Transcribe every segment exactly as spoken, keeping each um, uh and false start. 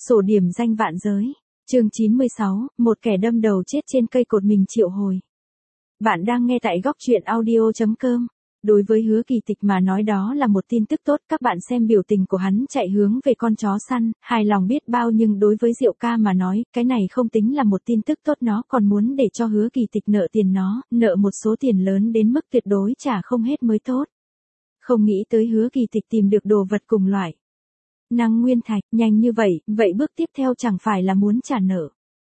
Sổ điểm danh vạn giới. Chương chín mươi sáu, một kẻ đâm đầu chết trên cây cột mình triệu hồi. Bạn đang nghe tại góc truyện audio chấm com. Đối với Hứa Kỳ Tịch mà nói đó là một tin tức tốt, các bạn xem biểu tình của hắn chạy hướng về con chó săn, hài lòng biết bao, nhưng đối với Diệu Ca mà nói, cái này không tính là một tin tức tốt, nó còn muốn để cho Hứa Kỳ Tịch nợ tiền nó, nợ một số tiền lớn đến mức tuyệt đối trả không hết mới tốt. Không nghĩ tới Hứa Kỳ Tịch tìm được đồ vật cùng loại. Năng nguyên thạch, nhanh như vậy, vậy bước tiếp theo chẳng phải là muốn trả nợ.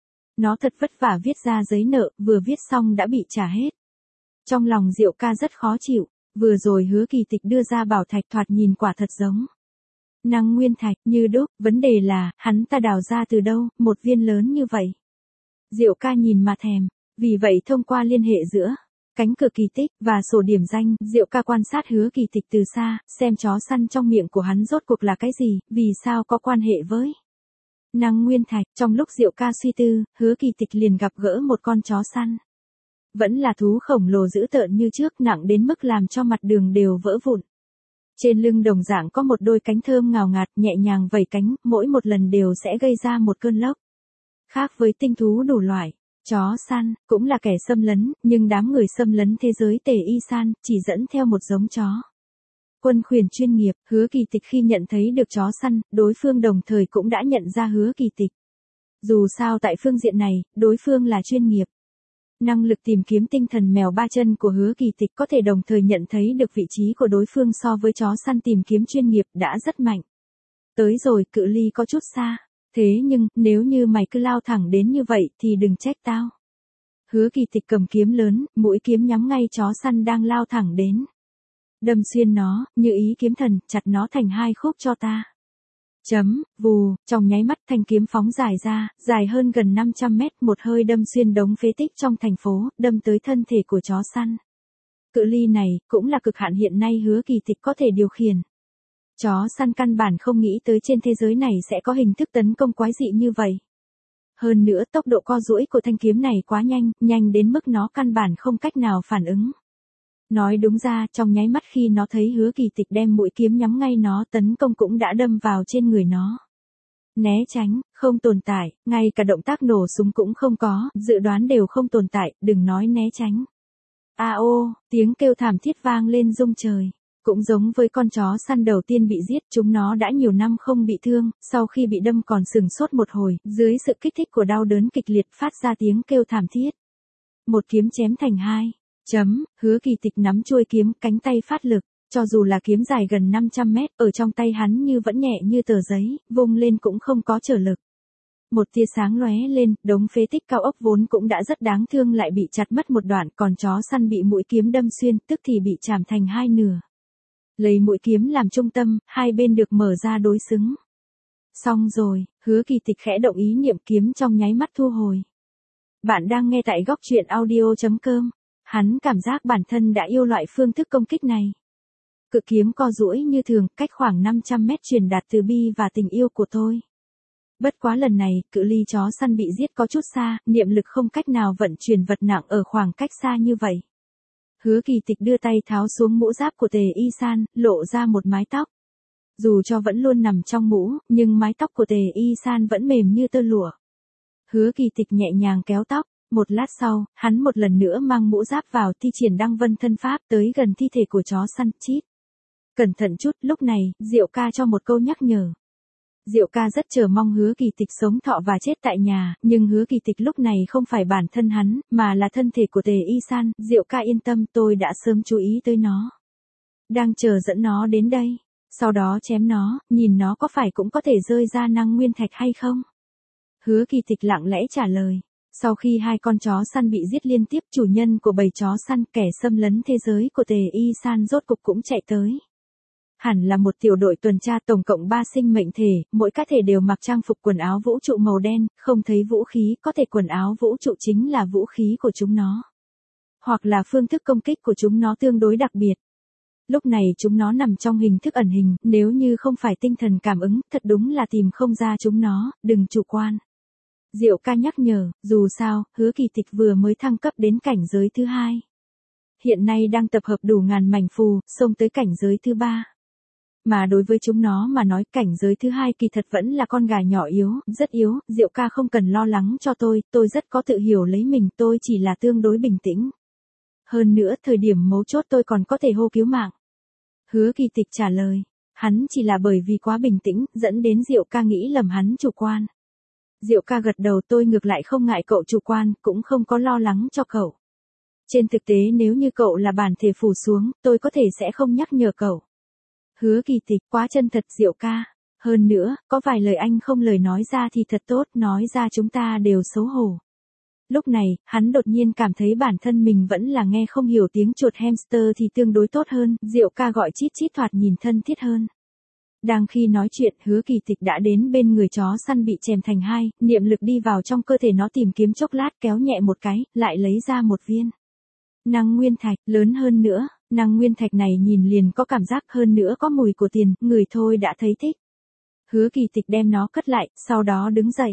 Nó thật vất vả viết ra giấy nợ, vừa viết xong đã bị trả hết. Trong lòng Diệu Ca rất khó chịu, vừa rồi Hứa Kỳ Tịch đưa ra bảo thạch thoạt nhìn quả thật giống năng nguyên thạch, như đúc, vấn đề là, hắn ta đào ra từ đâu, một viên lớn như vậy. Diệu Ca nhìn mà thèm, vì vậy thông qua liên hệ giữa cánh cửa kỳ tích và sổ điểm danh, Diệu Ca quan sát Hứa Kỳ Tịch từ xa, xem chó săn trong miệng của hắn rốt cuộc là cái gì, vì sao có quan hệ với năng nguyên thạch. Trong lúc Diệu Ca suy tư, Hứa Kỳ Tịch liền gặp gỡ một con chó săn. Vẫn là thú khổng lồ dữ tợn như trước, nặng đến mức làm cho mặt đường đều vỡ vụn. Trên lưng đồng dạng có một đôi cánh thơm ngào ngạt nhẹ nhàng vẩy cánh, mỗi một lần đều sẽ gây ra một cơn lốc. Khác với tinh thú đủ loại, chó săn cũng là kẻ xâm lấn, nhưng đám người xâm lấn thế giới Tề Y San chỉ dẫn theo một giống chó quân khuyển chuyên nghiệp. Hứa Kỳ Tịch khi nhận thấy được chó săn, đối phương đồng thời cũng đã nhận ra Hứa Kỳ Tịch. Dù sao tại phương diện này, đối phương là chuyên nghiệp. Năng lực tìm kiếm tinh thần mèo ba chân của Hứa Kỳ Tịch có thể đồng thời nhận thấy được vị trí của đối phương so với chó săn tìm kiếm chuyên nghiệp đã rất mạnh. Tới rồi, cự ly có chút xa. Thế nhưng, nếu như mày cứ lao thẳng đến như vậy thì đừng trách tao. Hứa Kỳ Tịch cầm kiếm lớn, mũi kiếm nhắm ngay chó săn đang lao thẳng đến. Đâm xuyên nó, như ý kiếm thần, chặt nó thành hai khúc cho ta. Chấm, vù, trong nháy mắt thanh kiếm phóng dài ra, dài hơn gần năm trăm mét, một hơi đâm xuyên đống phế tích trong thành phố, đâm tới thân thể của chó săn. Cự ly này, cũng là cực hạn hiện nay Hứa Kỳ Tịch có thể điều khiển. Chó săn căn bản không nghĩ tới trên thế giới này sẽ có hình thức tấn công quái dị như vậy. Hơn nữa tốc độ co duỗi của thanh kiếm này quá nhanh, nhanh đến mức nó căn bản không cách nào phản ứng. Nói đúng ra, trong nháy mắt khi nó thấy Hứa Kỳ Tịch đem mũi kiếm nhắm ngay nó tấn công cũng đã đâm vào trên người nó. Né tránh, không tồn tại, ngay cả động tác nổ súng cũng không có, dự đoán đều không tồn tại, đừng nói né tránh. A ô, tiếng kêu thảm thiết vang lên rung trời. Cũng giống với con chó săn đầu tiên bị giết, chúng nó đã nhiều năm không bị thương, sau khi bị đâm còn sừng sốt một hồi, dưới sự kích thích của đau đớn kịch liệt phát ra tiếng kêu thảm thiết. Một kiếm chém thành hai. Chấm, Hứa Kỳ Tịch nắm chuôi kiếm, cánh tay phát lực, cho dù là kiếm dài gần năm trăm mét, ở trong tay hắn như vẫn nhẹ như tờ giấy, vung lên cũng không có trở lực. Một tia sáng lóe lên, đống phế tích cao ốc vốn cũng đã rất đáng thương lại bị chặt mất một đoạn, còn chó săn bị mũi kiếm đâm xuyên, tức thì bị chảm thành hai nửa. Lấy mũi kiếm làm trung tâm, hai bên được mở ra đối xứng. Xong rồi, Hứa Kỳ Tịch khẽ động ý niệm, kiếm trong nháy mắt thu hồi. Bạn đang nghe tại góc truyện audio chấm com. Hắn cảm giác bản thân đã yêu loại phương thức công kích này. Cự kiếm co duỗi như thường, cách khoảng năm trăm mét truyền đạt từ bi và tình yêu của tôi. Bất quá lần này, cự ly chó săn bị giết có chút xa, niệm lực không cách nào vận chuyển vật nặng ở khoảng cách xa như vậy. Hứa Kỳ Tịch đưa tay tháo xuống mũ giáp của Tề Y San, lộ ra một mái tóc. Dù cho vẫn luôn nằm trong mũ, nhưng mái tóc của Tề Y San vẫn mềm như tơ lụa. Hứa Kỳ Tịch nhẹ nhàng kéo tóc. Một lát sau, hắn một lần nữa mang mũ giáp vào, thi triển đăng vân thân pháp tới gần thi thể của chó săn. Chít. Cẩn thận chút, lúc này, Diệu Ca cho một câu nhắc nhở. Diệu Ca rất chờ mong Hứa Kỳ Tịch sống thọ và chết tại nhà, nhưng Hứa Kỳ Tịch lúc này không phải bản thân hắn, mà là thân thể của Tề Y San. Diệu Ca yên tâm, tôi đã sớm chú ý tới nó. Đang chờ dẫn nó đến đây. Sau đó chém nó, nhìn nó có phải cũng có thể rơi ra năng nguyên thạch hay không? Hứa Kỳ Tịch lặng lẽ trả lời. Sau khi hai con chó săn bị giết liên tiếp, chủ nhân của bầy chó săn, kẻ xâm lấn thế giới của Tề Y San rốt cục cũng chạy tới. Hẳn là một tiểu đội tuần tra, tổng cộng ba sinh mệnh thể, mỗi cá thể đều mặc trang phục quần áo vũ trụ màu đen, không thấy vũ khí, có thể quần áo vũ trụ chính là vũ khí của chúng nó. Hoặc là phương thức công kích của chúng nó tương đối đặc biệt. Lúc này chúng nó nằm trong hình thức ẩn hình, nếu như không phải tinh thần cảm ứng, thật đúng là tìm không ra chúng nó, đừng chủ quan. Diệu Ca nhắc nhở, dù sao, Hứa Kỳ Tịch vừa mới thăng cấp đến cảnh giới thứ hai. Hiện nay đang tập hợp đủ ngàn mảnh phù, xông tới cảnh giới thứ ba. Mà đối với chúng nó mà nói cảnh giới thứ hai kỳ thật vẫn là con gà nhỏ yếu, rất yếu, Diệu ca không cần lo lắng cho tôi, tôi rất có tự hiểu lấy mình, tôi chỉ là tương đối bình tĩnh. Hơn nữa thời điểm mấu chốt tôi còn có thể hô cứu mạng. Hứa Kỳ Tịch trả lời, hắn chỉ là bởi vì quá bình tĩnh, dẫn đến Diệu ca nghĩ lầm hắn chủ quan. Diệu ca gật đầu, tôi ngược lại không ngại cậu chủ quan, cũng không có lo lắng cho cậu. Trên thực tế nếu như cậu là bản thể phủ xuống, tôi có thể sẽ không nhắc nhở cậu. Hứa Kỳ Tịch, quá chân thật Diệu ca. Hơn nữa, có vài lời anh không lời nói ra thì thật tốt, nói ra chúng ta đều xấu hổ. Lúc này, hắn đột nhiên cảm thấy bản thân mình vẫn là nghe không hiểu tiếng chuột hamster thì tương đối tốt hơn, Diệu ca gọi chít chít thoạt nhìn thân thiết hơn. Đang khi nói chuyện, Hứa Kỳ Tịch đã đến bên người chó săn bị chèm thành hai, niệm lực đi vào trong cơ thể nó tìm kiếm chốc lát, kéo nhẹ một cái, lại lấy ra một viên năng nguyên thạch, lớn hơn nữa, năng nguyên thạch này nhìn liền có cảm giác, hơn nữa có mùi của tiền, người thôi đã thấy thích. Hứa Kỳ Tịch đem nó cất lại, sau đó đứng dậy.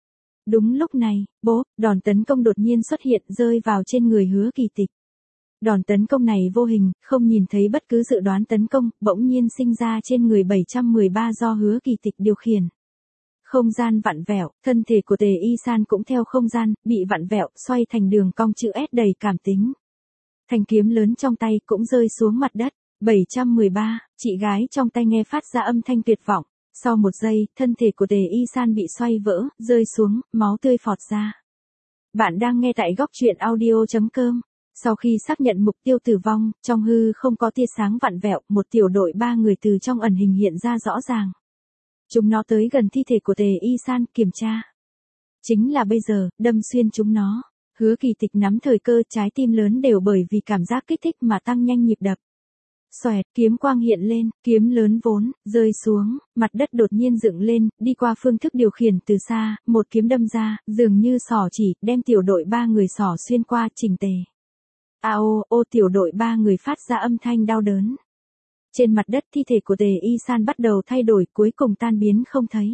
Đúng lúc này, bốp, đòn tấn công đột nhiên xuất hiện rơi vào trên người Hứa Kỳ Tịch. Đòn tấn công này vô hình, không nhìn thấy bất cứ dự đoán tấn công, bỗng nhiên sinh ra trên người bảy trăm mười ba do Hứa Kỳ Tịch điều khiển. Không gian vặn vẹo, thân thể của Tề Y San cũng theo không gian, bị vặn vẹo, xoay thành đường cong chữ S đầy cảm tính. Thanh kiếm lớn trong tay cũng rơi xuống mặt đất. bảy trăm mười ba, chị gái trong tay nghe phát ra âm thanh tuyệt vọng. Sau một giây, thân thể của Tề Y San bị xoay vỡ, rơi xuống, máu tươi phọt ra. Bạn đang nghe tại góc truyện audio chấm com. Sau khi xác nhận mục tiêu tử vong, trong hư không có tia sáng vặn vẹo, một tiểu đội ba người từ trong ẩn hình hiện ra rõ ràng. Chúng nó tới gần thi thể của Tề Y San, kiểm tra. Chính là bây giờ, đâm xuyên chúng nó. Hứa Kỳ Tịch nắm thời cơ, trái tim lớn đều bởi vì cảm giác kích thích mà tăng nhanh nhịp đập. Xoẹt, kiếm quang hiện lên, kiếm lớn vốn, rơi xuống, mặt đất đột nhiên dựng lên, đi qua phương thức điều khiển từ xa, một kiếm đâm ra, dường như xỏ chỉ, đem tiểu đội ba người xỏ xuyên qua, chỉnh tề. A ô, ô tiểu đội ba người phát ra âm thanh đau đớn. Trên mặt đất thi thể của Tề Y San bắt đầu thay đổi, cuối cùng tan biến không thấy.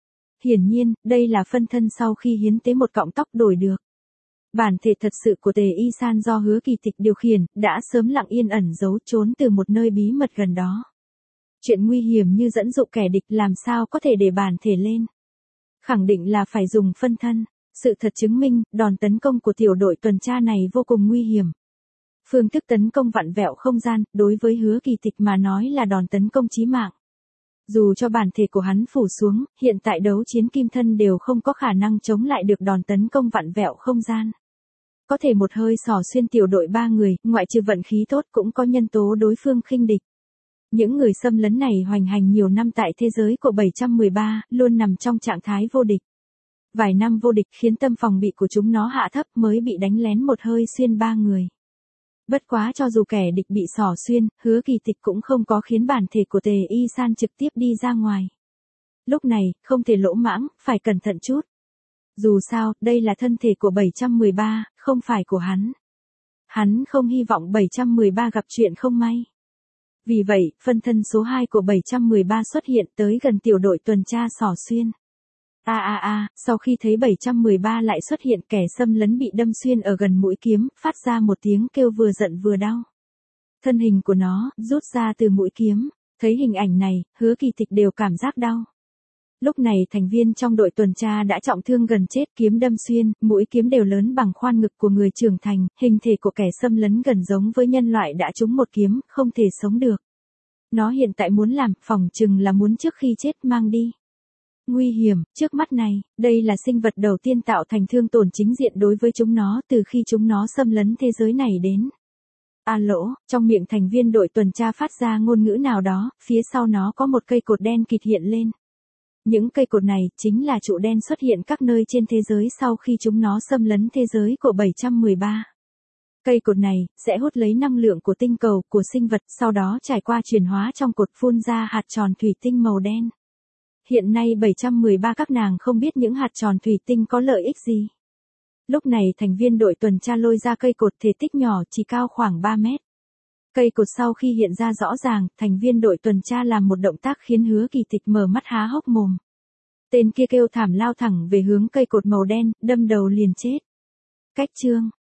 Hiển nhiên, đây là phân thân sau khi hiến tế một cọng tóc đổi được. Bản thể thật sự của Tề Y San do Hứa Kỳ Tịch điều khiển, đã sớm lặng yên ẩn giấu trốn từ một nơi bí mật gần đó. Chuyện nguy hiểm như dẫn dụ kẻ địch làm sao có thể để bản thể lên. Khẳng định là phải dùng phân thân. Sự thật chứng minh, đòn tấn công của tiểu đội tuần tra này vô cùng nguy hiểm. Phương thức tấn công vặn vẹo không gian, đối với Hứa Kỳ Tịch mà nói là đòn tấn công chí mạng. Dù cho bản thể của hắn phủ xuống, hiện tại đấu chiến kim thân đều không có khả năng chống lại được đòn tấn công vặn vẹo không gian. Có thể một hơi xỏ xuyên tiểu đội ba người, ngoại trừ vận khí tốt cũng có nhân tố đối phương khinh địch. Những người xâm lấn này hoành hành nhiều năm tại thế giới của bảy trăm mười ba, luôn nằm trong trạng thái vô địch. Vài năm vô địch khiến tâm phòng bị của chúng nó hạ thấp mới bị đánh lén một hơi xuyên ba người. Bất quá cho dù kẻ địch bị xỏ xuyên, Hứa Kỳ Tịch cũng không có khiến bản thể của Tề Y San trực tiếp đi ra ngoài. Lúc này, không thể lỗ mãng, phải cẩn thận chút. Dù sao, đây là thân thể của bảy trăm mười ba, không phải của hắn. Hắn không hy vọng bảy trăm mười ba gặp chuyện không may. Vì vậy, phân thân số hai của bảy trăm mười ba xuất hiện tới gần tiểu đội tuần tra xỏ xuyên. A a a, sau khi thấy bảy trăm mười ba lại xuất hiện, kẻ xâm lấn bị đâm xuyên ở gần mũi kiếm, phát ra một tiếng kêu vừa giận vừa đau. Thân hình của nó, rút ra từ mũi kiếm. Thấy hình ảnh này, Hứa Kỳ Tịch đều cảm giác đau. Lúc này thành viên trong đội tuần tra đã trọng thương gần chết, kiếm đâm xuyên, mũi kiếm đều lớn bằng khoan ngực của người trưởng thành, hình thể của kẻ xâm lấn gần giống với nhân loại đã trúng một kiếm, không thể sống được. Nó hiện tại muốn làm, phỏng chừng là muốn trước khi chết mang đi. Nguy hiểm, trước mắt này, đây là sinh vật đầu tiên tạo thành thương tổn chính diện đối với chúng nó từ khi chúng nó xâm lấn thế giới này đến. A lỗ, trong miệng thành viên đội tuần tra phát ra ngôn ngữ nào đó, phía sau nó có một cây cột đen kịt hiện lên. Những cây cột này chính là trụ đen xuất hiện các nơi trên thế giới sau khi chúng nó xâm lấn thế giới của bảy trăm mười ba. Cây cột này sẽ hút lấy năng lượng của tinh cầu, của sinh vật, sau đó trải qua chuyển hóa trong cột phun ra hạt tròn thủy tinh màu đen. Hiện nay bảy trăm mười ba các nàng không biết những hạt tròn thủy tinh có lợi ích gì. Lúc này thành viên đội tuần tra lôi ra cây cột thể tích nhỏ chỉ cao khoảng ba mét. Cây cột sau khi hiện ra rõ ràng, thành viên đội tuần tra làm một động tác khiến Hứa Kỳ Tịch mở mắt há hốc mồm. Tên kia kêu thảm lao thẳng về hướng cây cột màu đen, đâm đầu liền chết. Cách chương,